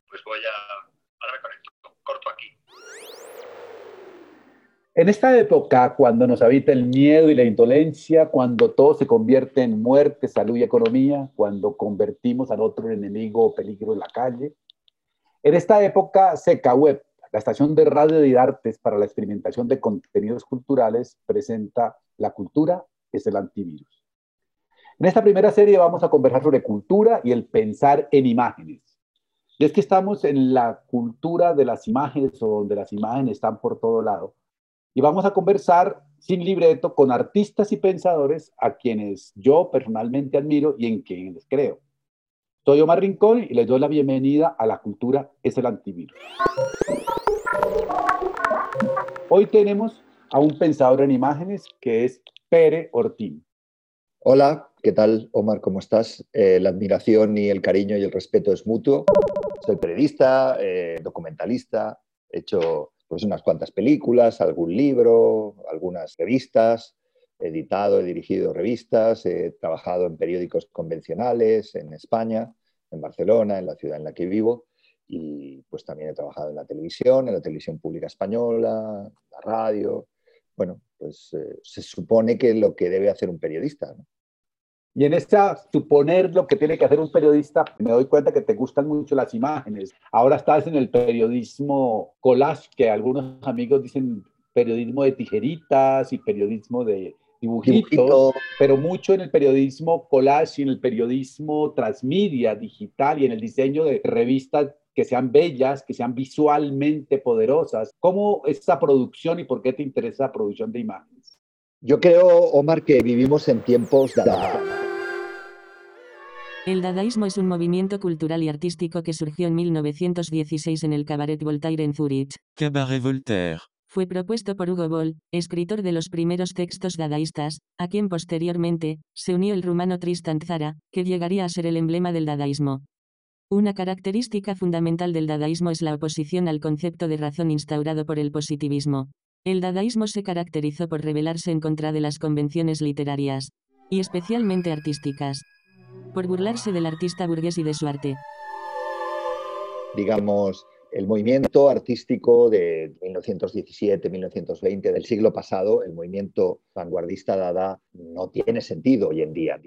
pues voy a darme con esto. Corto aquí. En esta época, cuando nos habita el miedo y la indolencia, cuando todo se convierte en muerte, salud y economía, cuando convertimos al otro en enemigo o peligro en la calle, en esta época, Seca Web, la estación de radio y artes para la experimentación de contenidos culturales, presenta La cultura es el antivirus. En esta primera serie vamos a conversar sobre cultura y el pensar en imágenes. Y es que estamos en la cultura de las imágenes o donde las imágenes están por todo lado. Y vamos a conversar sin libreto con artistas y pensadores a quienes yo personalmente admiro y en quienes creo. Soy Omar Rincón y les doy la bienvenida a La cultura es el antivirus. Hoy tenemos a un pensador en imágenes que es Pere Ortín. Hola, ¿qué tal, Omar? ¿Cómo estás? La admiración y el cariño y el respeto es mutuo. Soy periodista, documentalista, he hecho pues, unas cuantas películas, algún libro, algunas revistas, he editado, he dirigido revistas, he trabajado en periódicos convencionales en España, en Barcelona, en la ciudad en la que vivo, y pues también he trabajado en la televisión pública española, la radio. Bueno, pues se supone que es lo que debe hacer un periodista, ¿no? Y en esta suponer lo que tiene que hacer un periodista, me doy cuenta que te gustan mucho las imágenes. Ahora estás en el periodismo collage, que algunos amigos dicen periodismo de tijeritas y periodismo de dibujitos, pero mucho en el periodismo collage y en el periodismo transmedia digital y en el diseño de revistas que sean bellas, que sean visualmente poderosas. ¿Cómo es esa producción y por qué te interesa la producción de imágenes? Yo creo, Omar, que vivimos en tiempos Dada. El dadaísmo es un movimiento cultural y artístico que surgió en 1916 en el Cabaret Voltaire en Zúrich. Cabaret Voltaire. Fue propuesto por Hugo Boll, escritor de los primeros textos dadaístas, a quien posteriormente se unió el rumano Tristan Tzara, que llegaría a ser el emblema del dadaísmo. Una característica fundamental del dadaísmo es la oposición al concepto de razón instaurado por el positivismo. El dadaísmo se caracterizó por rebelarse en contra de las convenciones literarias, y especialmente artísticas, por burlarse del artista burgués y de su arte. Digamos, el movimiento artístico de 1917-1920 del siglo pasado, el movimiento vanguardista Dada, no tiene sentido hoy en día.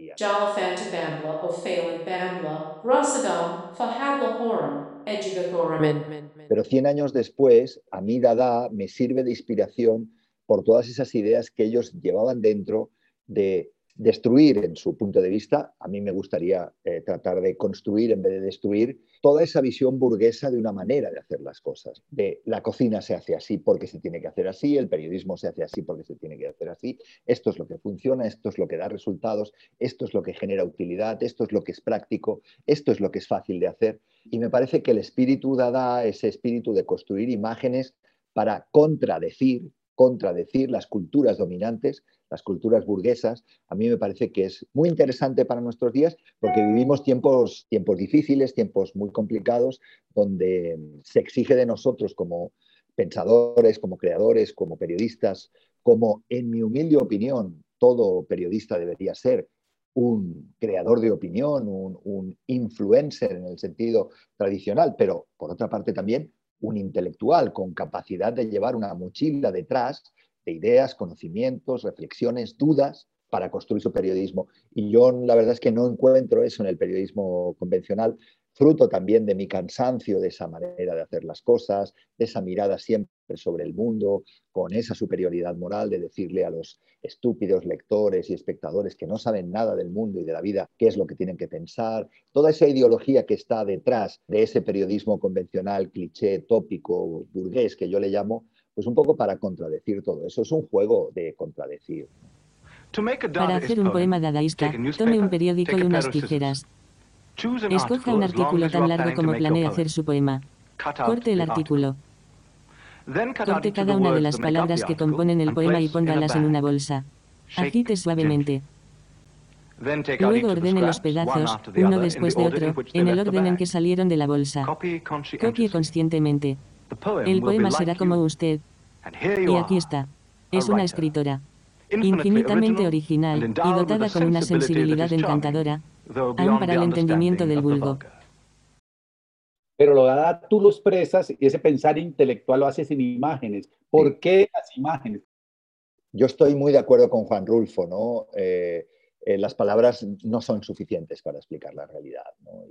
Pero 100 años después, a mí Dada me sirve de inspiración por todas esas ideas que ellos llevaban dentro de destruir en su punto de vista. A mí me gustaría tratar de construir en vez de destruir toda esa visión burguesa de una manera de hacer las cosas. De la cocina se hace así porque se tiene que hacer así, el periodismo se hace así porque se tiene que hacer así, esto es lo que funciona, esto es lo que da resultados, esto es lo que genera utilidad, esto es lo que es práctico, esto es lo que es fácil de hacer. Y me parece que el espíritu Dada, ese espíritu de construir imágenes para contradecir las culturas dominantes, las culturas burguesas, a mí me parece que es muy interesante para nuestros días porque vivimos tiempos difíciles, tiempos muy complicados, donde se exige de nosotros como pensadores, como creadores, como periodistas, como en mi humilde opinión todo periodista debería ser un creador de opinión, un influencer en el sentido tradicional, pero por otra parte también un intelectual con capacidad de llevar una mochila detrás de ideas, conocimientos, reflexiones, dudas para construir su periodismo. Y yo la verdad es que no encuentro eso en el periodismo convencional, fruto también de mi cansancio de esa manera de hacer las cosas, de esa mirada siempre sobre el mundo, con esa superioridad moral de decirle a los estúpidos lectores y espectadores que no saben nada del mundo y de la vida qué es lo que tienen que pensar. Toda esa ideología que está detrás de ese periodismo convencional, cliché, tópico, burgués, que yo le llamo, pues un poco para contradecir todo eso. Es un juego de contradecir. Para hacer un poema dadaísta, tome un periódico y unas tijeras. Escoja un artículo tan largo como planee hacer su poema. Corte el artículo. Corte cada una de las palabras que componen el poema y póngalas en una bolsa. Agite suavemente. Luego ordene los pedazos, uno después de otro, en el orden en que salieron de la bolsa. Copie conscientemente. El poema será como usted. Y aquí está. Es una escritora. Infinitamente original, y dotada con una sensibilidad encantadora, aún para el entendimiento del vulgo. pero lo Dada tú lo expresas y ese pensar intelectual lo haces en imágenes. ¿Por qué las imágenes? Yo estoy muy de acuerdo con Juan Rulfo, ¿no? Las palabras no son suficientes para explicar la realidad, ¿no?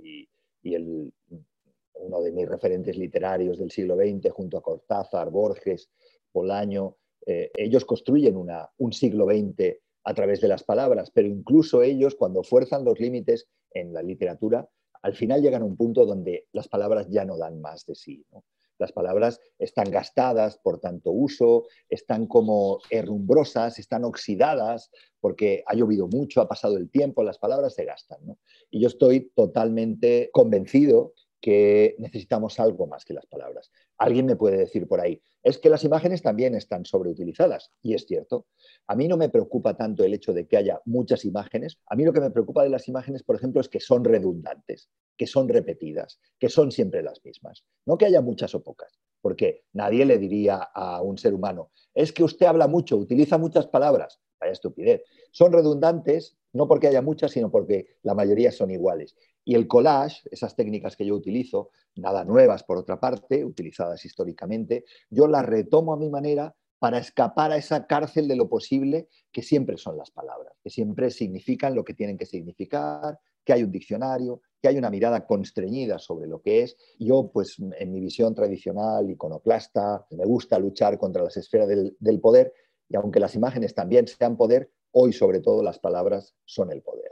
Uno de mis referentes literarios del siglo XX, junto a Cortázar, Borges, Bolaño, ellos construyen un siglo XX a través de las palabras, pero incluso ellos, cuando fuerzan los límites en la literatura, al final llegan a un punto donde las palabras ya no dan más de sí, ¿no? Las palabras están gastadas por tanto uso, están como herrumbrosas, están oxidadas, porque ha llovido mucho, ha pasado el tiempo, las palabras se gastan, ¿no? Y yo estoy totalmente convencido que necesitamos algo más que las palabras. Alguien me puede decir por ahí, es que las imágenes también están sobreutilizadas, y es cierto. A mí no me preocupa tanto el hecho de que haya muchas imágenes. A mí lo que me preocupa de las imágenes, por ejemplo, es que son redundantes, que son repetidas, que son siempre las mismas. No que haya muchas o pocas, porque nadie le diría a un ser humano, es que usted habla mucho, utiliza muchas palabras. Vaya estupidez. Son redundantes, no porque haya muchas, sino porque la mayoría son iguales. Y el collage, esas técnicas que yo utilizo, nada nuevas por otra parte, utilizadas históricamente, yo las retomo a mi manera para escapar a esa cárcel de lo posible que siempre son las palabras, que siempre significan lo que tienen que significar, que hay un diccionario, que hay una mirada constreñida sobre lo que es. Yo, pues, en mi visión tradicional, iconoclasta, me gusta luchar contra las esferas del poder, y aunque las imágenes también sean poder, hoy sobre todo las palabras son el poder.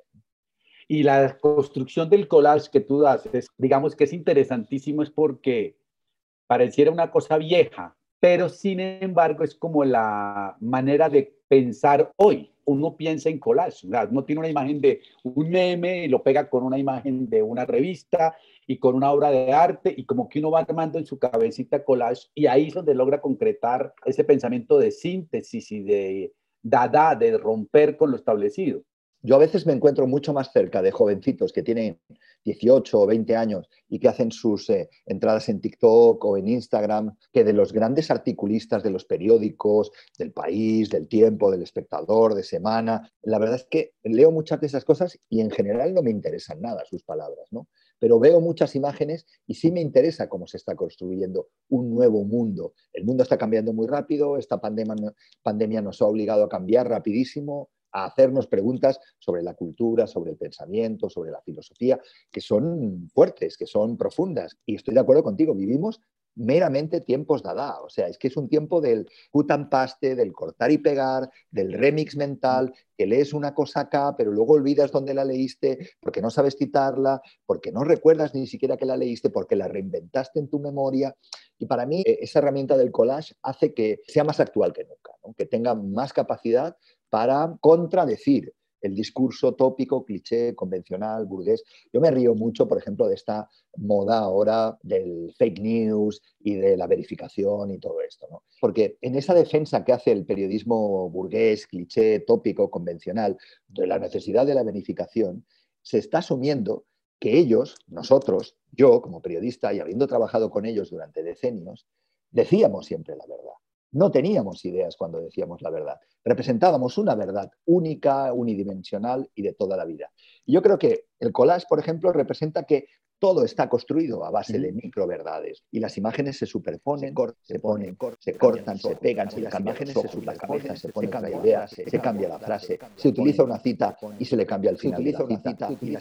Y la construcción del collage que tú haces, digamos que es interesantísimo, es porque pareciera una cosa vieja, pero sin embargo es como la manera de pensar hoy. Uno piensa en collage, o sea, uno tiene una imagen de un meme y lo pega con una imagen de una revista y con una obra de arte y como que uno va armando en su cabecita collage y ahí es donde logra concretar ese pensamiento de síntesis y de Dada, de romper con lo establecido. Yo a veces me encuentro mucho más cerca de jovencitos que tienen 18 o 20 años y que hacen sus entradas en TikTok o en Instagram que de los grandes articulistas de los periódicos, del País, del Tiempo, del Espectador, de Semana. La verdad es que leo muchas de esas cosas y en general no me interesan nada sus palabras, ¿no? Pero veo muchas imágenes y sí me interesa cómo se está construyendo un nuevo mundo. El mundo está cambiando muy rápido, esta pandemia nos ha obligado a cambiar rapidísimo, a hacernos preguntas sobre la cultura, sobre el pensamiento, sobre la filosofía, que son fuertes, que son profundas. Y estoy de acuerdo contigo, vivimos meramente tiempos Dada. O sea, es que es un tiempo del cut and paste, del cortar y pegar, del remix mental, que lees una cosa acá, pero luego olvidas dónde la leíste, porque no sabes citarla, porque no recuerdas ni siquiera que la leíste, porque la reinventaste en tu memoria. Y para mí, esa herramienta del collage hace que sea más actual que nunca, ¿no? Que tenga más capacidad para contradecir el discurso tópico, cliché, convencional, burgués. Yo me río mucho, por ejemplo, de esta moda ahora del fake news y de la verificación y todo esto, ¿no? Porque en esa defensa que hace el periodismo burgués, cliché, tópico, convencional, de la necesidad de la verificación, se está asumiendo que ellos, nosotros, yo como periodista y habiendo trabajado con ellos durante decenios, decíamos siempre la verdad. No teníamos ideas cuando decíamos la verdad. Representábamos una verdad única, unidimensional y de toda la vida. Y yo creo que el collage, por ejemplo, representa que todo está construido a base de microverdades y las imágenes se superponen, se cortan, se pegan, las imágenes se superponen, se pone otra idea, se cambia la frase, se utiliza una cita y se le cambia el final de la cita. Y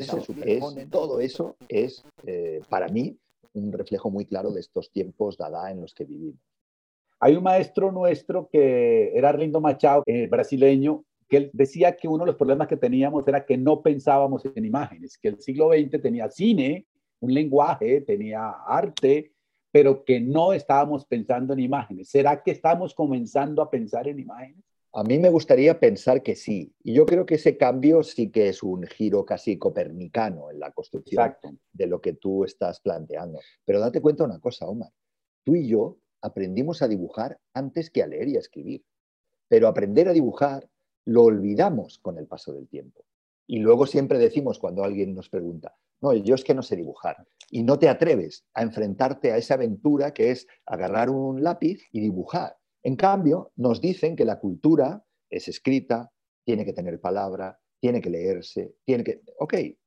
todo eso es para mí, un reflejo muy claro de estos tiempos Dada en los que vivimos. Hay un maestro nuestro que era Arlindo Machado, brasileño, que él decía que uno de los problemas que teníamos era que no pensábamos en imágenes, que el siglo XX tenía cine, un lenguaje, tenía arte, pero que no estábamos pensando en imágenes. ¿Será que estamos comenzando a pensar en imágenes? A mí me gustaría pensar que sí. Y yo creo que ese cambio sí que es un giro casi copernicano en la construcción de lo que tú estás planteando. Pero date cuenta una cosa, Omar. Tú y yo aprendimos a dibujar antes que a leer y a escribir. Pero aprender a dibujar lo olvidamos con el paso del tiempo. Y luego siempre decimos cuando alguien nos pregunta, no, yo es que no sé dibujar. Y no te atreves a enfrentarte a esa aventura que es agarrar un lápiz y dibujar. En cambio, nos dicen que la cultura es escrita, tiene que tener palabra, tiene que leerse, tiene que... Ok,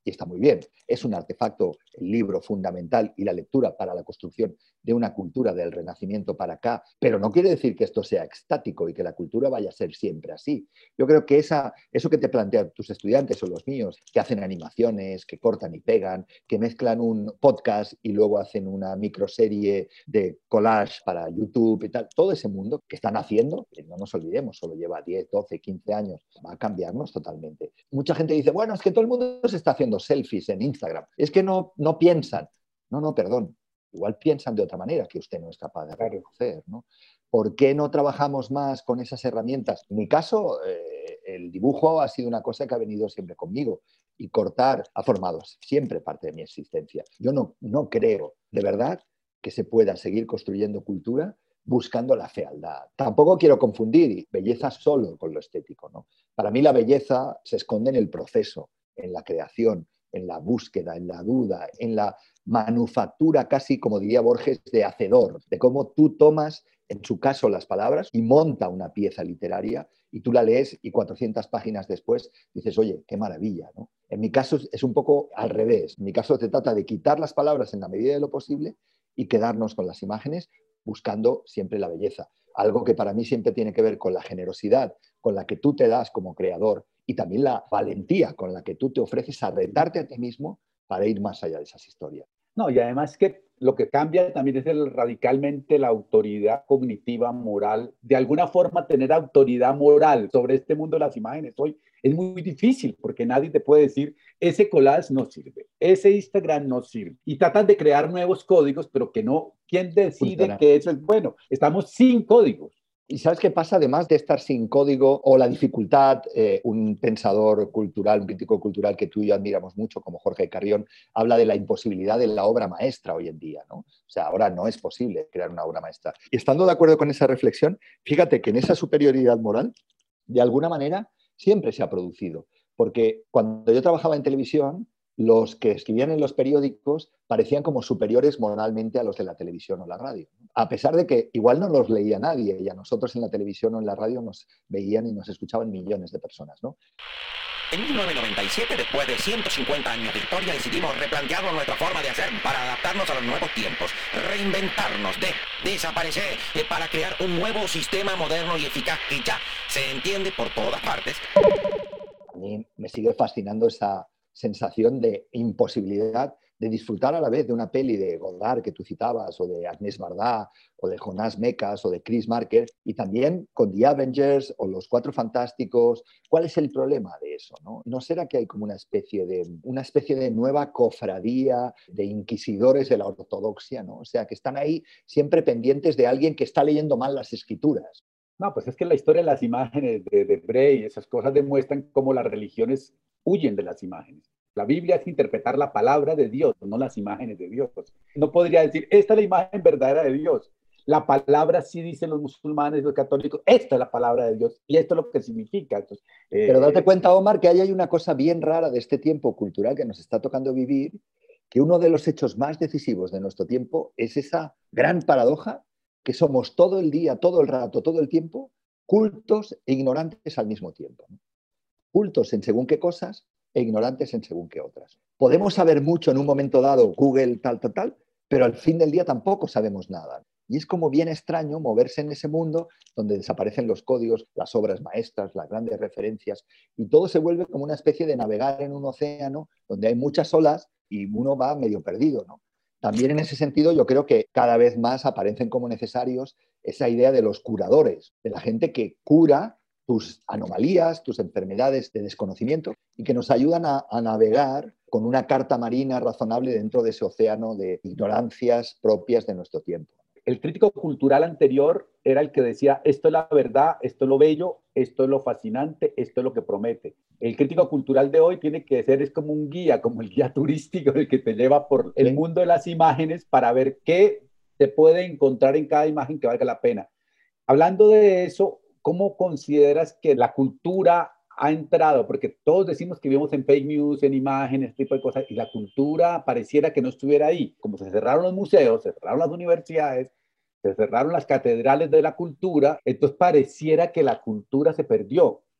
y está muy bien. Es un artefacto, el libro fundamental y la lectura para la construcción de una cultura del Renacimiento para acá, pero no quiere decir que esto sea estático y que la cultura vaya a ser siempre así. Yo creo que eso que te plantean tus estudiantes o los míos, que hacen animaciones, que cortan y pegan, que mezclan un podcast y luego hacen una microserie de collage para YouTube y tal, todo ese mundo que están haciendo, que no nos olvidemos, solo lleva 10, 12, 15 años, va a cambiarnos totalmente. Mucha gente dice, bueno, es que todo el mundo se está haciendo selfies en Instagram, es que no piensan. No, perdón, igual piensan de otra manera que usted no es capaz de reconocer, ¿no? ¿Por qué no trabajamos más con esas herramientas? En mi caso, el dibujo ha sido una cosa que ha venido siempre conmigo y cortar ha formado siempre parte de mi existencia. Yo no creo, de verdad, que se pueda seguir construyendo cultura buscando la fealdad. Tampoco quiero confundir belleza solo con lo estético, ¿no? Para mí la belleza se esconde en el proceso, en la creación, en la búsqueda, en la duda, en la manufactura casi, como diría Borges, de hacedor, de cómo tú tomas, en su caso, las palabras y monta una pieza literaria y tú la lees y 400 páginas después dices, oye, qué maravilla, ¿no? En mi caso es un poco al revés. En mi caso se trata de quitar las palabras en la medida de lo posible y quedarnos con las imágenes buscando siempre la belleza. Algo que para mí siempre tiene que ver con la generosidad con la que tú te das como creador y también la valentía con la que tú te ofreces a retarte a ti mismo para ir más allá de esas historias. No, y además que lo que cambia también es radicalmente la autoridad cognitiva moral. De alguna forma, tener autoridad moral sobre este mundo de las imágenes hoy es muy difícil porque nadie te puede decir, ese collage no sirve, ese Instagram no sirve. Y tratan de crear nuevos códigos, pero que no, ¿quién decide que eso es bueno? Estamos sin códigos. ¿Y sabes qué pasa? Además de estar sin código o la dificultad, un pensador cultural, un crítico cultural que tú y yo admiramos mucho, como Jorge Carrión, habla de la imposibilidad de la obra maestra hoy en día, ¿no? O sea, ahora no es posible crear una obra maestra. Y estando de acuerdo con esa reflexión, fíjate que en esa superioridad moral, de alguna manera, siempre se ha producido. Porque cuando yo trabajaba en televisión, los que escribían en los periódicos parecían como superiores moralmente a los de la televisión o la radio. A pesar de que igual no los leía nadie y a nosotros en la televisión o en la radio nos veían y nos escuchaban millones de personas, ¿no? En 1997, después de 150 años de historia, decidimos replantearnos nuestra forma de hacer para adaptarnos a los nuevos tiempos, reinventarnos, desaparecer, para crear un nuevo sistema moderno y eficaz que ya se entiende por todas partes. A mí me sigue fascinando esa sensación de imposibilidad de disfrutar a la vez de una peli de Godard que tú citabas, o de Agnès Varda, o de Jonás Mekas, o de Chris Marker, y también con The Avengers o Los Cuatro Fantásticos. ¿Cuál es el problema de eso? ¿No será que hay como una especie de nueva cofradía de inquisidores de la ortodoxia, ¿no? O sea, que están ahí siempre pendientes de alguien que está leyendo mal las escrituras. No, pues es que la historia de las imágenes de Bray y esas cosas demuestran cómo las religiones huyen de las imágenes. La Biblia es interpretar la palabra de Dios, no las imágenes de Dios. No podría decir, esta es la imagen verdadera de Dios. La palabra sí dicen los musulmanes, los católicos, esta es la palabra de Dios y esto es lo que significa. Entonces, pero date cuenta, Omar, que ahí hay una cosa bien rara de este tiempo cultural que nos está tocando vivir, que uno de los hechos más decisivos de nuestro tiempo es esa gran paradoja que somos todo el día, todo el rato, todo el tiempo, cultos e ignorantes al mismo tiempo. Cultos en según qué cosas e ignorantes en según qué otras. Podemos saber mucho en un momento dado, Google, tal, pero al fin del día tampoco sabemos nada. Y es como bien extraño moverse en ese mundo donde desaparecen los códigos, las obras maestras, las grandes referencias, y todo se vuelve como una especie de navegar en un océano donde hay muchas olas y uno va medio perdido, ¿no? También en ese sentido yo creo que cada vez más aparecen como necesarios esa idea de los curadores, de la gente que cura tus anomalías, tus enfermedades de desconocimiento y que nos ayudan a navegar con una carta marina razonable dentro de ese océano de ignorancias propias de nuestro tiempo. El crítico cultural anterior era el que decía, esto es la verdad, esto es lo bello, esto es lo fascinante, esto es lo que promete. El crítico cultural de hoy tiene que ser, es como un guía, como el guía turístico, el que te lleva por el mundo de las imágenes para ver qué te puede encontrar en cada imagen que valga la pena. Hablando de eso, ¿cómo consideras que la cultura ha entrado? Porque todos decimos que vivimos en fake news, en imágenes, este tipo de cosas, y la cultura pareciera que no estuviera ahí. Como se cerraron los museos, se cerraron las universidades, se cerraron las catedrales de la cultura, entonces pareciera que la cultura se perdió.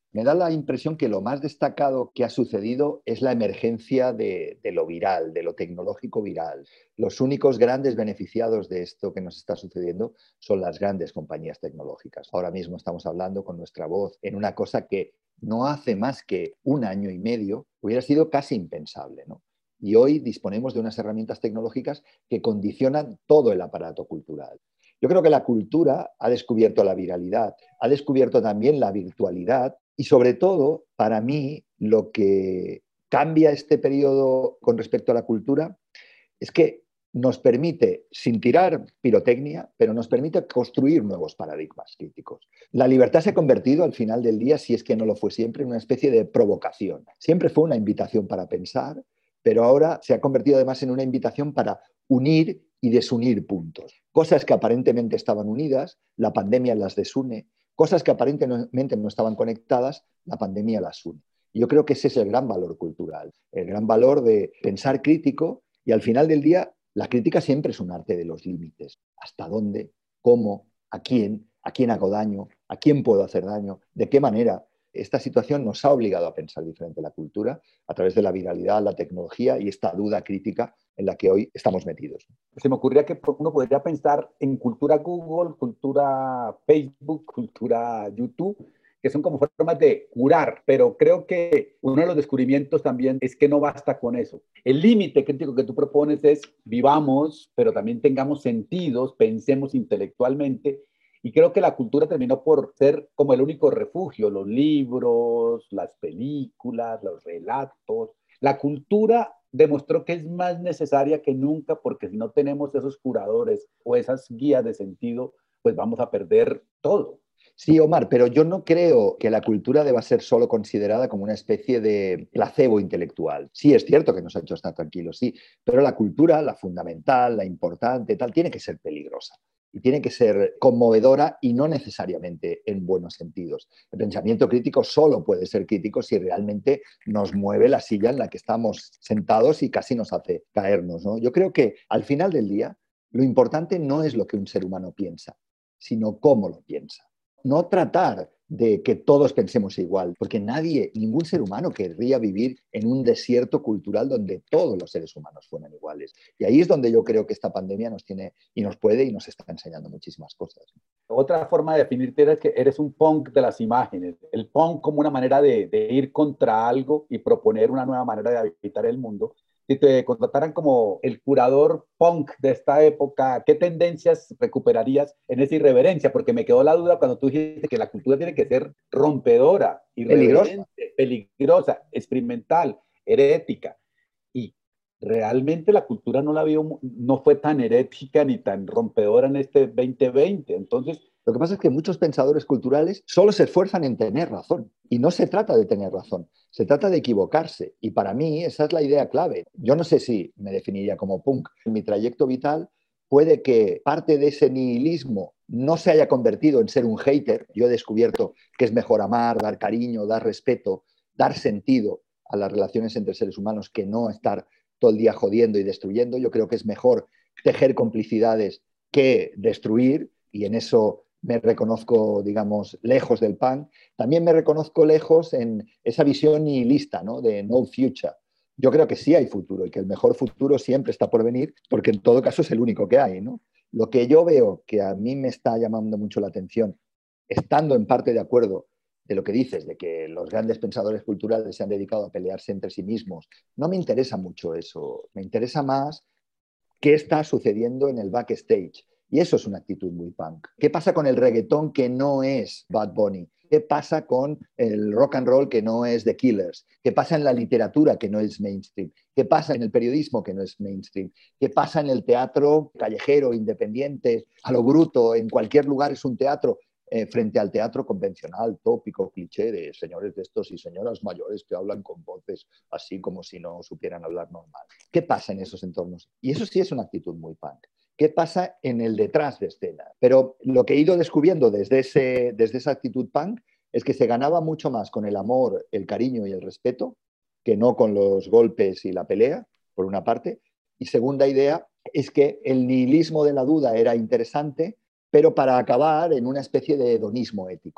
Me da la impresión que lo más destacado que ha sucedido es la emergencia de lo viral, de lo tecnológico viral. Los únicos grandes beneficiados de esto que nos está sucediendo son las grandes compañías tecnológicas. Ahora mismo estamos hablando con nuestra voz en una cosa que no hace más que 1 año y medio hubiera sido casi impensable, ¿no? Y hoy disponemos de unas herramientas tecnológicas que condicionan todo el aparato cultural. Yo creo que la cultura ha descubierto la viralidad, ha descubierto también la virtualidad y sobre todo, para mí, lo que cambia este periodo con respecto a la cultura es que nos permite, sin tirar pirotecnia, pero nos permite construir nuevos paradigmas críticos. La libertad se ha convertido al final del día, si es que no lo fue siempre, en una especie de provocación. Siempre fue una invitación para pensar, pero ahora se ha convertido además en una invitación para unir y desunir puntos. Cosas que aparentemente estaban unidas, la pandemia las desune. Cosas que aparentemente no estaban conectadas, la pandemia las une. Y yo creo que ese es el gran valor cultural, el gran valor de pensar crítico y al final del día la crítica siempre es un arte de los límites. ¿Hasta dónde? ¿Cómo? ¿A quién? ¿A quién hago daño? ¿A quién puedo hacer daño? ¿De qué manera? Esta situación nos ha obligado a pensar diferente la cultura a través de la viralidad, la tecnología y esta duda crítica en la que hoy estamos metidos. Se me ocurría que uno podría pensar en cultura Google, cultura Facebook, cultura YouTube, que son como formas de curar, pero creo que uno de los descubrimientos también es que no basta con eso. El límite crítico que tú propones es vivamos, pero también tengamos sentidos, pensemos intelectualmente, y creo que la cultura terminó por ser como el único refugio, los libros, las películas, los relatos. La cultura demostró que es más necesaria que nunca porque si no tenemos esos curadores o esas guías de sentido, pues vamos a perder todo. Sí, Omar, pero yo no creo que la cultura deba ser solo considerada como una especie de placebo intelectual. Sí, es cierto que nos ha hecho estar tranquilos, sí, pero la cultura, la fundamental, la importante, tal, tiene que ser peligrosa y tiene que ser conmovedora y no necesariamente en buenos sentidos. El pensamiento crítico solo puede ser crítico si realmente nos mueve la silla en la que estamos sentados y casi nos hace caernos, ¿no? Yo creo que al final del día lo importante no es lo que un ser humano piensa, sino cómo lo piensa. No tratar de que todos pensemos igual, porque nadie, ningún ser humano querría vivir en un desierto cultural donde todos los seres humanos fueran iguales. Y ahí es donde yo creo que esta pandemia nos tiene y nos puede y nos está enseñando muchísimas cosas. Otra forma de definirte es que eres un punk de las imágenes. El punk como una manera de ir contra algo y proponer una nueva manera de habitar el mundo. Si te contrataran como el curador punk de esta época, ¿qué tendencias recuperarías en esa irreverencia? Porque me quedó la duda cuando tú dijiste que la cultura tiene que ser rompedora, irreverente, peligrosa, experimental, herética. Y realmente la cultura no la vio, no fue tan herética ni tan rompedora en este 2020. Entonces, lo que pasa es que muchos pensadores culturales solo se esfuerzan en tener razón. Y no se trata de tener razón, se trata de equivocarse. Y para mí esa es la idea clave. Yo no sé si me definiría como punk. En mi trayecto vital puede que parte de ese nihilismo no se haya convertido en ser un hater. Yo he descubierto que es mejor amar, dar cariño, dar respeto, dar sentido a las relaciones entre seres humanos que no estar todo el día jodiendo y destruyendo. Yo creo que es mejor tejer complicidades que destruir y en eso me reconozco, digamos, lejos del punk. También me reconozco lejos en esa visión nihilista, ¿no? De no future. Yo creo que sí hay futuro y que el mejor futuro siempre está por venir porque en todo caso es el único que hay, ¿no? Lo que yo veo que a mí me está llamando mucho la atención, estando en parte de acuerdo de lo que dices, de que los grandes pensadores culturales se han dedicado a pelearse entre sí mismos, no me interesa mucho eso. Me interesa más qué está sucediendo en el backstage. Y eso es una actitud muy punk. ¿Qué pasa con el reggaetón que no es Bad Bunny? ¿Qué pasa con el rock and roll que no es The Killers? ¿Qué pasa en la literatura que no es mainstream? ¿Qué pasa en el periodismo que no es mainstream? ¿Qué pasa en el teatro callejero, independiente, a lo bruto? En cualquier lugar es un teatro. Frente al teatro convencional, tópico, cliché de señores de estos y señoras mayores que hablan con voces así como si no supieran hablar normal. ¿Qué pasa en esos entornos? Y eso sí es una actitud muy punk. ¿Qué pasa en el detrás de escena? Pero lo que he ido descubriendo desde esa actitud punk es que se ganaba mucho más con el amor, el cariño y el respeto que no con los golpes y la pelea, por una parte. Y segunda idea es que el nihilismo de la duda era interesante, pero para acabar en una especie de hedonismo ético.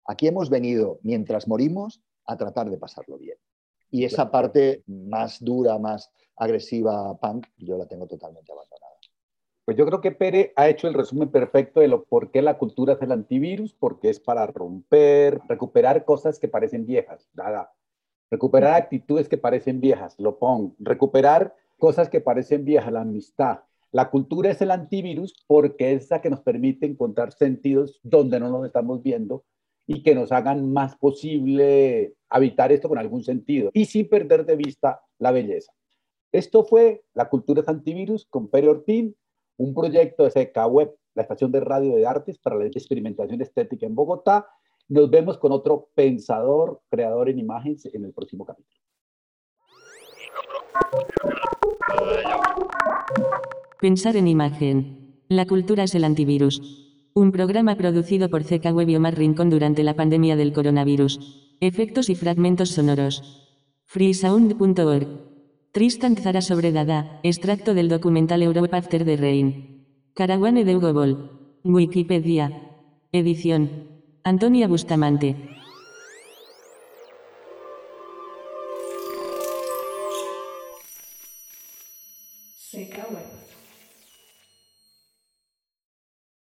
Aquí hemos venido, mientras morimos, a tratar de pasarlo bien. Y esa parte más dura, más agresiva, punk, yo la tengo totalmente abandonada. Pues yo creo que Pere ha hecho el resumen perfecto de lo por qué la cultura es el antivirus, porque es para romper, recuperar cosas que parecen viejas, nada. Recuperar actitudes que parecen viejas, lo pongo. Recuperar cosas que parecen viejas, la amistad. La cultura es el antivirus porque es la que nos permite encontrar sentidos donde no nos estamos viendo y que nos hagan más posible habitar esto con algún sentido y sin perder de vista la belleza. Esto fue La Cultura es Antivirus con Pere Ortín, un proyecto de CK Web, la estación de radio de artes para la experimentación estética en Bogotá. Nos vemos con otro pensador, creador en imágenes en el próximo capítulo. Pensar en imagen. La cultura es el antivirus. Un programa producido por CK Web y Omar Rincón durante la pandemia del coronavirus. Efectos y fragmentos sonoros. freesound.org. Tristan Tzara sobre Dada, extracto del documental Europe After the Rain. Karawane de Hugo Boll. Wikipedia. Edición. Antonia Bustamante. CK Web.